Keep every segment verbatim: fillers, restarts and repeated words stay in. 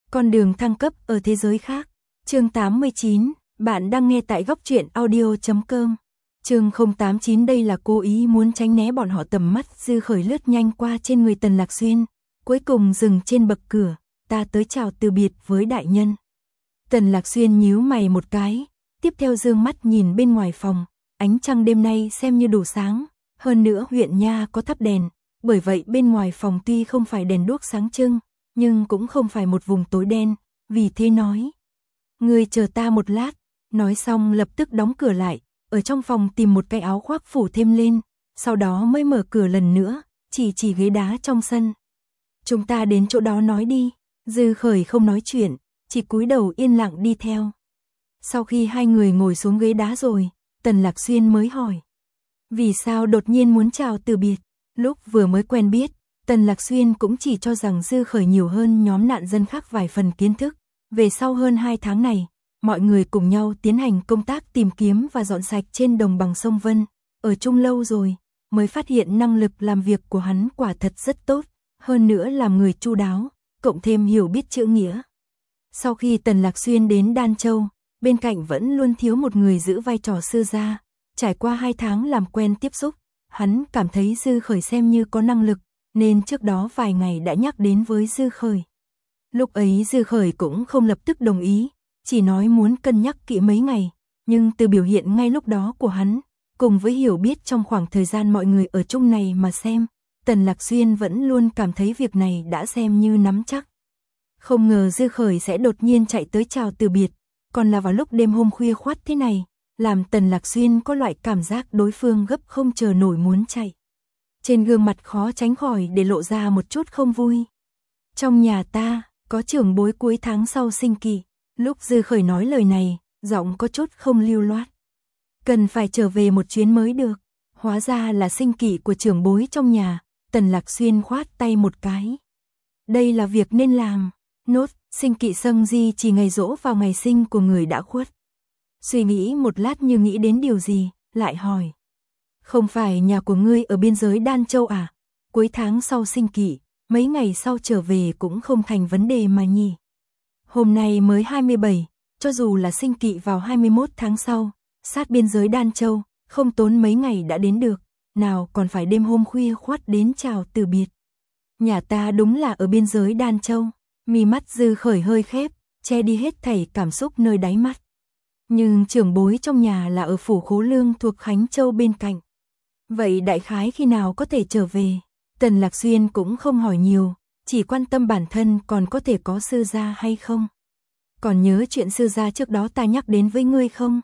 Con đường thăng cấp ở thế giới khác. Chương tám mươi chín, bạn đang nghe tại góc truyện audio chấm com. Chương không tám chín đây là cố ý muốn tránh né bọn họ tầm mắt Dư Khởi lướt nhanh qua trên người Tần Lạc Xuyên, cuối cùng dừng trên bậc cửa, ta tới chào từ biệt với đại nhân. Tần Lạc Xuyên nhíu mày một cái, tiếp theo dương mắt nhìn bên ngoài phòng, ánh trăng đêm nay xem như đủ sáng, hơn nữa huyện nha có thắp đèn, bởi vậy bên ngoài phòng tuy không phải đèn đuốc sáng trưng, nhưng cũng không phải một vùng tối đen, vì thế nói. Ngươi chờ ta một lát, nói xong lập tức đóng cửa lại, ở trong phòng tìm một cái áo khoác phủ thêm lên, sau đó mới mở cửa lần nữa, chỉ chỉ ghế đá trong sân. Chúng ta đến chỗ đó nói đi, Dư Khởi không nói chuyện, chỉ cúi đầu yên lặng đi theo. Sau khi hai người ngồi xuống ghế đá rồi, Tần Lạc Xuyên mới hỏi. Vì sao đột nhiên muốn chào từ biệt? Lúc vừa mới quen biết, Tần Lạc Xuyên cũng chỉ cho rằng Dư Khởi nhiều hơn nhóm nạn dân khác vài phần kiến thức. Về sau hơn hai tháng này, mọi người cùng nhau tiến hành công tác tìm kiếm và dọn sạch trên đồng bằng sông Vân. Ở chung lâu rồi, mới phát hiện năng lực làm việc của hắn quả thật rất tốt, hơn nữa làm người chu đáo, cộng thêm hiểu biết chữ nghĩa. Sau khi Tần Lạc Xuyên đến Đan Châu, bên cạnh vẫn luôn thiếu một người giữ vai trò sư gia. Trải qua hai tháng làm quen tiếp xúc, hắn cảm thấy Dư Khởi xem như có năng lực, nên trước đó vài ngày đã nhắc đến với Dư Khởi. Lúc ấy Dư Khởi cũng không lập tức đồng ý, chỉ nói muốn cân nhắc kỹ mấy ngày, nhưng từ biểu hiện ngay lúc đó của hắn, cùng với hiểu biết trong khoảng thời gian mọi người ở chung này mà xem, Tần Lạc Xuyên vẫn luôn cảm thấy việc này đã xem như nắm chắc. Không ngờ Dư Khởi sẽ đột nhiên chạy tới chào từ biệt, còn là vào lúc đêm hôm khuya khoắt thế này, làm Tần Lạc Xuyên có loại cảm giác đối phương gấp không chờ nổi muốn chạy. Trên gương mặt khó tránh khỏi để lộ ra một chút không vui. Trong nhà ta, có trưởng bối cuối tháng sau sinh kỵ. Lúc Dư Khởi nói lời này, giọng có chút không lưu loát. Cần phải trở về một chuyến mới được. Hóa ra là sinh kỵ của trưởng bối trong nhà. Tần Lạc Xuyên khoát tay một cái. Đây là việc nên làm. Nốt, sinh kỵ xâm di chỉ ngày giỗ vào ngày sinh của người đã khuất. Suy nghĩ một lát như nghĩ đến điều gì, lại hỏi. Không phải nhà của ngươi ở biên giới Đan Châu à? Cuối tháng sau sinh kỵ, mấy ngày sau trở về cũng không thành vấn đề mà nhỉ. Hôm nay mới hai mươi bảy, cho dù là sinh kỵ vào hai mươi mốt tháng sau, sát biên giới Đan Châu, không tốn mấy ngày đã đến được, nào còn phải đêm hôm khuya khoắt đến chào từ biệt. Nhà ta đúng là ở biên giới Đan Châu, mí mắt Dư Khởi hơi khép, che đi hết thảy cảm xúc nơi đáy mắt. Nhưng trưởng bối trong nhà là ở phủ Khố Lương thuộc Khánh Châu bên cạnh. Vậy đại khái khi nào có thể trở về? Tần Lạc Xuyên cũng không hỏi nhiều, chỉ quan tâm bản thân còn có thể có sư gia hay không. Còn nhớ chuyện sư gia trước đó ta nhắc đến với ngươi không?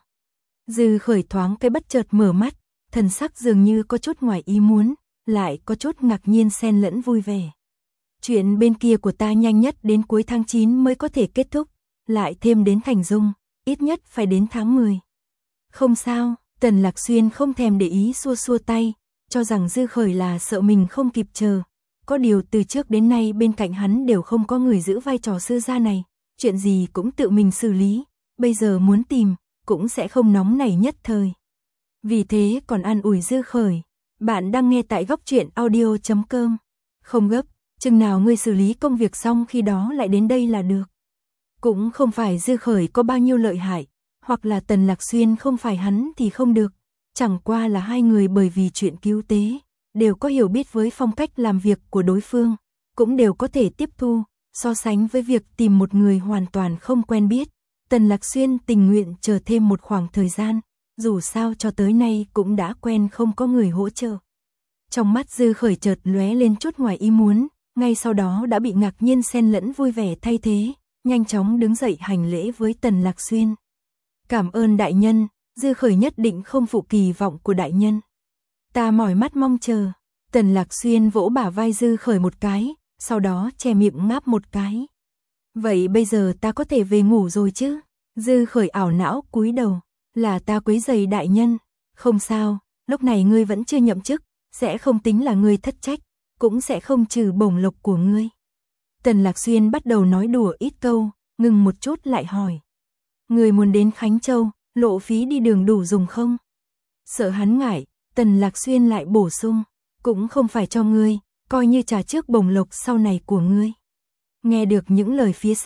Dư Khởi thoáng cái bất chợt mở mắt, thần sắc dường như có chút ngoài ý muốn, lại có chút ngạc nhiên xen lẫn vui vẻ. Chuyện bên kia của ta nhanh nhất đến cuối tháng chín mới có thể kết thúc, lại thêm đến Thành Dung, ít nhất phải đến tháng mười. Không sao, Tần Lạc Xuyên không thèm để ý xua xua tay, cho rằng Dư Khởi là sợ mình không kịp chờ. Có điều từ trước đến nay bên cạnh hắn đều không có người giữ vai trò sư gia này, chuyện gì cũng tự mình xử lý, bây giờ muốn tìm, cũng sẽ không nóng nảy nhất thời. Vì thế còn an ủi Dư Khởi, bạn đang nghe tại góc truyện audio chấm com. Không gấp, chừng nào ngươi xử lý công việc xong khi đó lại đến đây là được. Cũng không phải Dư Khởi có bao nhiêu lợi hại, hoặc là Tần Lạc Xuyên không phải hắn thì không được, chẳng qua là hai người bởi vì chuyện cứu tế, đều có hiểu biết với phong cách làm việc của đối phương, cũng đều có thể tiếp thu, so sánh với việc tìm một người hoàn toàn không quen biết. Tần Lạc Xuyên tình nguyện chờ thêm một khoảng thời gian, dù sao cho tới nay cũng đã quen không có người hỗ trợ. Trong mắt Dư Khởi chợt lóe lên chút ngoài ý muốn, ngay sau đó đã bị ngạc nhiên xen lẫn vui vẻ thay thế, nhanh chóng đứng dậy hành lễ với Tần Lạc Xuyên. Cảm ơn đại nhân, Dư Khởi nhất định không phụ kỳ vọng của đại nhân. Ta mỏi mắt mong chờ. Tần Lạc Xuyên vỗ bả vai Dư Khởi một cái, sau đó che miệng ngáp một cái. Vậy bây giờ ta có thể về ngủ rồi chứ? Dư Khởi ảo não cúi đầu, là ta quấy rầy đại nhân. Không sao, lúc này ngươi vẫn chưa nhậm chức, sẽ không tính là ngươi thất trách, cũng sẽ không trừ bổng lộc của ngươi. Tần Lạc Xuyên bắt đầu nói đùa ít câu, ngừng một chút lại hỏi. Ngươi muốn đến Khánh Châu, lộ phí đi đường đủ dùng không? Sợ hắn ngại, Tần Lạc Xuyên lại bổ sung, cũng không phải cho ngươi, coi như trả trước bổng lộc sau này của ngươi. Nghe được những lời phía sau,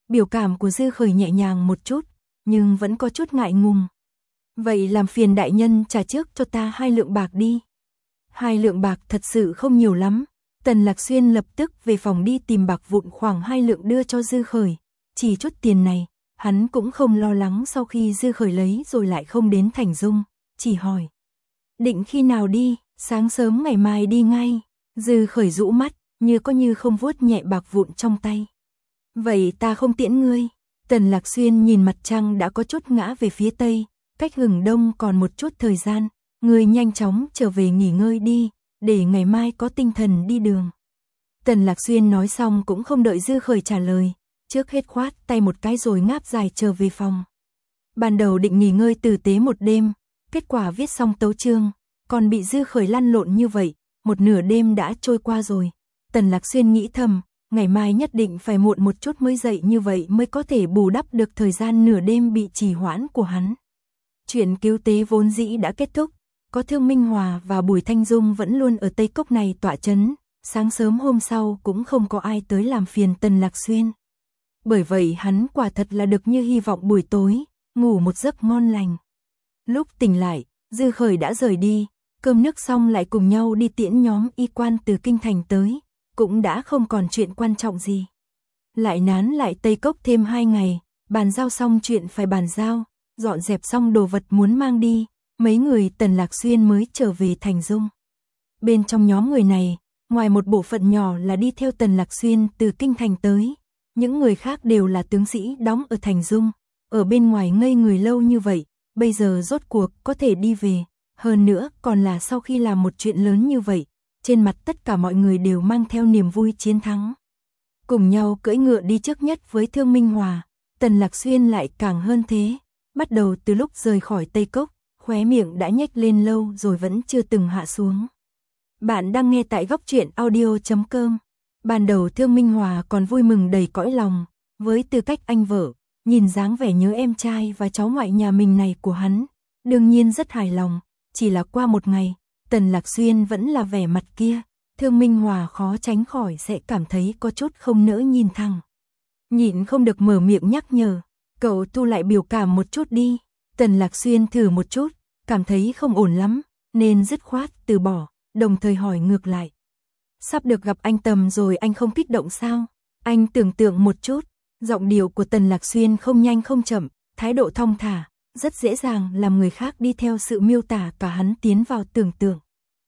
biểu cảm của Dư Khởi nhẹ nhàng một chút, nhưng vẫn có chút ngại ngùng. Vậy làm phiền đại nhân trả trước cho ta hai lượng bạc đi. Hai lượng bạc thật sự không nhiều lắm. Tần Lạc Xuyên lập tức về phòng đi tìm bạc vụn khoảng hai lượng đưa cho Dư Khởi. Chỉ chút tiền này, hắn cũng không lo lắng sau khi Dư Khởi lấy rồi lại không đến Thành Dung, chỉ hỏi. Định khi nào đi, sáng sớm ngày mai đi ngay. Dư Khởi rũ mắt, như có như không vuốt nhẹ bạc vụn trong tay. Vậy ta không tiễn ngươi. Tần Lạc Xuyên nhìn mặt trăng đã có chút ngã về phía tây, cách hừng đông còn một chút thời gian, ngươi nhanh chóng trở về nghỉ ngơi đi, để ngày mai có tinh thần đi đường. Tần Lạc Xuyên nói xong cũng không đợi Dư Khởi trả lời, trước hết khoát tay một cái rồi ngáp dài trở về phòng. Ban đầu định nghỉ ngơi tử tế một đêm, kết quả viết xong tấu chương, còn bị Dư Khởi lăn lộn như vậy, một nửa đêm đã trôi qua rồi. Tần Lạc Xuyên nghĩ thầm, ngày mai nhất định phải muộn một chút mới dậy, như vậy mới có thể bù đắp được thời gian nửa đêm bị trì hoãn của hắn. Chuyện cứu tế vốn dĩ đã kết thúc, có Thương Minh Hòa và Bùi Thanh Dung vẫn luôn ở Tây Cốc này tọa chấn, sáng sớm hôm sau cũng không có ai tới làm phiền Tần Lạc Xuyên. Bởi vậy hắn quả thật là được như hy vọng buổi tối, ngủ một giấc ngon lành. Lúc tỉnh lại, Dư Khởi đã rời đi, cơm nước xong lại cùng nhau đi tiễn nhóm y quan từ kinh thành tới, cũng đã không còn chuyện quan trọng gì. Lại nán lại Tây Cốc thêm hai ngày, bàn giao xong chuyện phải bàn giao, dọn dẹp xong đồ vật muốn mang đi, mấy người Tần Lạc Xuyên mới trở về Thành Dung. Bên trong nhóm người này, ngoài một bộ phận nhỏ là đi theo Tần Lạc Xuyên từ kinh thành tới, những người khác đều là tướng sĩ đóng ở Thành Dung, ở bên ngoài ngây người lâu như vậy, bây giờ rốt cuộc có thể đi về, hơn nữa còn là sau khi làm một chuyện lớn như vậy, trên mặt tất cả mọi người đều mang theo niềm vui chiến thắng. Cùng nhau cưỡi ngựa đi trước nhất với Thương Minh Hòa, Tần Lạc Xuyên lại càng hơn thế, bắt đầu từ lúc rời khỏi Tây Cốc, khóe miệng đã nhếch lên lâu rồi vẫn chưa từng hạ xuống. Bạn đang nghe tại góc truyện audio chấm com. Ban đầu Thương Minh Hòa còn vui mừng đầy cõi lòng, với tư cách anh vợ, nhìn dáng vẻ nhớ em trai và cháu ngoại nhà mình này của hắn, đương nhiên rất hài lòng, chỉ là qua một ngày, Tần Lạc Xuyên vẫn là vẻ mặt kia, Thương Minh Hòa khó tránh khỏi sẽ cảm thấy có chút không nỡ nhìn thẳng. Nhịn không được mở miệng nhắc nhở, cậu thu lại biểu cảm một chút đi. Tần Lạc Xuyên thử một chút, cảm thấy không ổn lắm, nên dứt khoát từ bỏ, đồng thời hỏi ngược lại. Sắp được gặp anh Tầm rồi anh không kích động sao? Anh tưởng tượng một chút, giọng điệu của Tần Lạc Xuyên không nhanh không chậm, thái độ thong thả, rất dễ dàng làm người khác đi theo sự miêu tả cả hắn tiến vào tưởng tượng.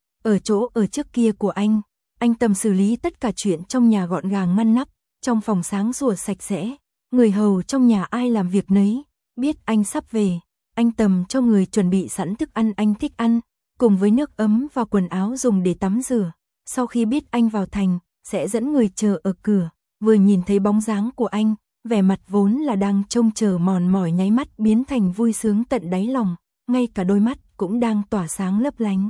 Ở chỗ ở trước kia của anh, anh Tầm xử lý tất cả chuyện trong nhà gọn gàng ngăn nắp, trong phòng sáng sủa sạch sẽ, người hầu trong nhà ai làm việc nấy, biết anh sắp về, anh Tầm cho người chuẩn bị sẵn thức ăn anh thích ăn, cùng với nước ấm và quần áo dùng để tắm rửa. Sau khi biết anh vào thành, sẽ dẫn người chờ ở cửa, vừa nhìn thấy bóng dáng của anh, vẻ mặt vốn là đang trông chờ mòn mỏi nháy mắt biến thành vui sướng tận đáy lòng, ngay cả đôi mắt cũng đang tỏa sáng lấp lánh.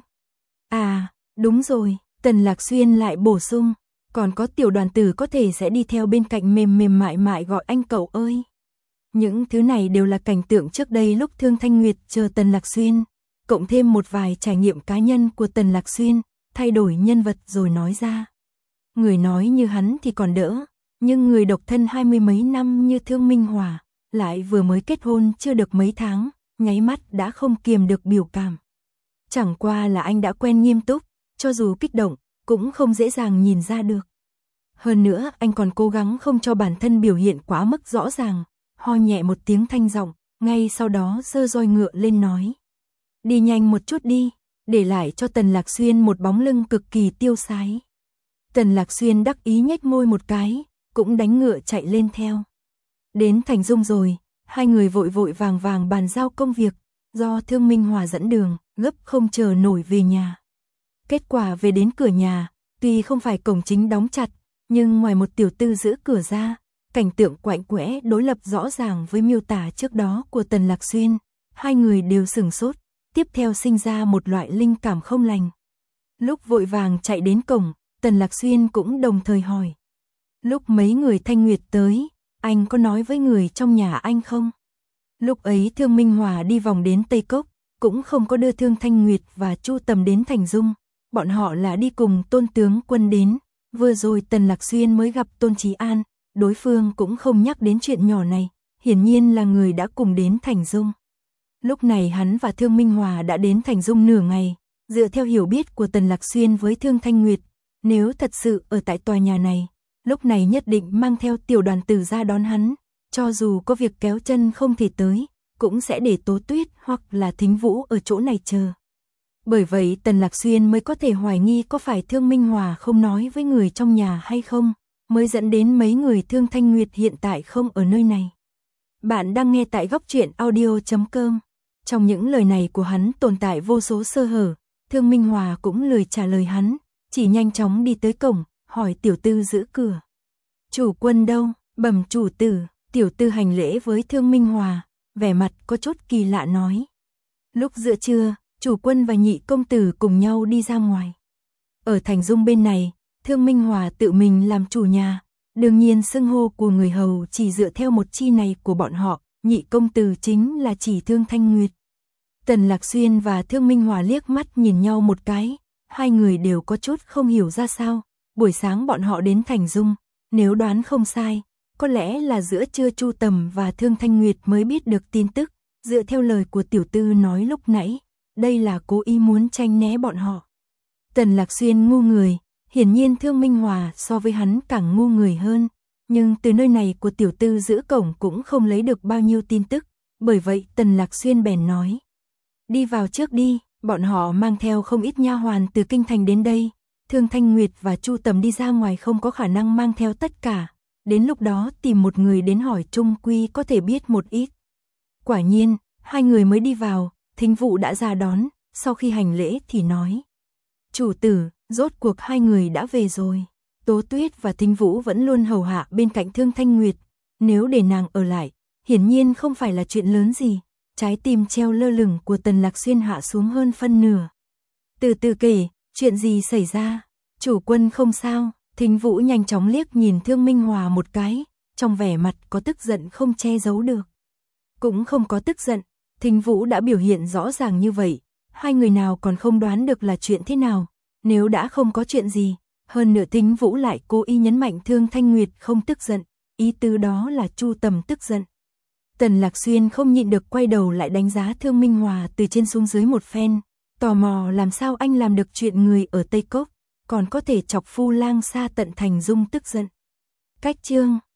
À, đúng rồi, Tần Lạc Xuyên lại bổ sung, còn có tiểu đoàn tử có thể sẽ đi theo bên cạnh mềm mềm mại mại gọi anh cậu ơi. Những thứ này đều là cảnh tượng trước đây lúc Thương Thanh Nguyệt chờ Tần Lạc Xuyên, cộng thêm một vài trải nghiệm cá nhân của Tần Lạc Xuyên, thay đổi nhân vật rồi nói ra. Người nói như hắn thì còn đỡ, nhưng người độc thân hai mươi mấy năm như Thương Minh Hòa, lại vừa mới kết hôn chưa được mấy tháng, nháy mắt đã không kiềm được biểu cảm. Chẳng qua là anh đã quen nghiêm túc, cho dù kích động, cũng không dễ dàng nhìn ra được. Hơn nữa anh còn cố gắng không cho bản thân biểu hiện quá mức rõ ràng, ho nhẹ một tiếng thanh giọng, ngay sau đó giơ roi ngựa lên nói. Đi nhanh một chút đi, để lại cho Tần Lạc Xuyên một bóng lưng cực kỳ tiêu sái. Tần Lạc Xuyên đắc ý nhếch môi một cái, cũng đánh ngựa chạy lên theo. Đến Thành Dung rồi, hai người vội vội vàng vàng bàn giao công việc, do Thương Minh Hòa dẫn đường, gấp không chờ nổi về nhà. Kết quả về đến cửa nhà, tuy không phải cổng chính đóng chặt, nhưng ngoài một tiểu tư giữ cửa ra, cảnh tượng quạnh quẽ đối lập rõ ràng với miêu tả trước đó của Tần Lạc Xuyên, hai người đều sửng sốt, tiếp theo sinh ra một loại linh cảm không lành. Lúc vội vàng chạy đến cổng, Tần Lạc Xuyên cũng đồng thời hỏi. Lúc mấy người Thanh Nguyệt tới, anh có nói với người trong nhà anh không? Lúc ấy Thương Minh Hòa đi vòng đến Tây Cốc, cũng không có đưa Thương Thanh Nguyệt và Chu Tầm đến Thành Dung, bọn họ là đi cùng Tôn tướng quân đến, vừa rồi Tần Lạc Xuyên mới gặp Tôn Chí An, đối phương cũng không nhắc đến chuyện nhỏ này, hiển nhiên là người đã cùng đến Thành Dung. Lúc này hắn và Thương Minh Hòa đã đến Thành Dung nửa ngày, dựa theo hiểu biết của Tần Lạc Xuyên với Thương Thanh Nguyệt, nếu thật sự ở tại tòa nhà này, lúc này nhất định mang theo tiểu đoàn tử ra đón hắn, cho dù có việc kéo chân không thể tới, cũng sẽ để Tố Tuyết hoặc là Thính Vũ ở chỗ này chờ. Bởi vậy Tần Lạc Xuyên mới có thể hoài nghi có phải Thương Minh Hòa không nói với người trong nhà hay không, mới dẫn đến mấy người Thương Thanh Nguyệt hiện tại không ở nơi này. Bạn đang nghe tại góc truyện audio chấm com. Trong những lời này của hắn tồn tại vô số sơ hở, Thương Minh Hòa cũng lười trả lời hắn, chỉ nhanh chóng đi tới cổng, hỏi tiểu tư giữ cửa. Chủ quân đâu? Bẩm chủ tử. Tiểu tư hành lễ với Thương Minh Hòa, vẻ mặt có chút kỳ lạ nói. Lúc giữa trưa, chủ quân và nhị công tử cùng nhau đi ra ngoài. Ở Thành Dung bên này, Thương Minh Hòa tự mình làm chủ nhà, đương nhiên xưng hô của người hầu chỉ dựa theo một chi này của bọn họ, nhị công tử chính là chỉ Thương Thanh Nguyệt. Tần Lạc Xuyên và Thương Minh Hòa liếc mắt nhìn nhau một cái, hai người đều có chút không hiểu ra sao, buổi sáng bọn họ đến Thành Dung, nếu đoán không sai, có lẽ là giữa trưa Chu Tầm và Thương Thanh Nguyệt mới biết được tin tức, dựa theo lời của tiểu tư nói lúc nãy, đây là cố ý muốn tránh né bọn họ. Tần Lạc Xuyên ngu người, hiển nhiên Thương Minh Hòa so với hắn càng ngu người hơn, nhưng từ nơi này của tiểu tư giữ cổng cũng không lấy được bao nhiêu tin tức, bởi vậy Tần Lạc Xuyên bèn nói. Đi vào trước đi, bọn họ mang theo không ít nha hoàn từ kinh thành đến đây, Thương Thanh Nguyệt và Chu Tầm đi ra ngoài không có khả năng mang theo tất cả, đến lúc đó tìm một người đến hỏi chung quy có thể biết một ít. Quả nhiên, hai người mới đi vào, Thính Vũ đã ra đón, sau khi hành lễ thì nói. Chủ tử, rốt cuộc hai người đã về rồi. Tố Tuyết và Thính Vũ vẫn luôn hầu hạ bên cạnh Thương Thanh Nguyệt, nếu để nàng ở lại, hiển nhiên không phải là chuyện lớn gì. Trái tim treo lơ lửng của Tần Lạc Xuyên hạ xuống hơn phân nửa. Từ từ kể, chuyện gì xảy ra? Chủ quân không sao. Thính Vũ nhanh chóng liếc nhìn Thương Minh Hòa một cái, trong vẻ mặt có tức giận không che giấu được. Cũng không có tức giận, Thính Vũ đã biểu hiện rõ ràng như vậy, hai người nào còn không đoán được là chuyện thế nào, nếu đã không có chuyện gì, hơn nữa Thính Vũ lại cố ý nhấn mạnh Thương Thanh Nguyệt không tức giận, ý tứ đó là Chu Tầm tức giận. Tần Lạc Xuyên không nhịn được quay đầu lại đánh giá Thương Minh Hòa từ trên xuống dưới một phen, tò mò làm sao anh làm được chuyện người ở Tây Cốc, còn có thể chọc Phu Lang xa tận Thành Dung tức giận. Cách chương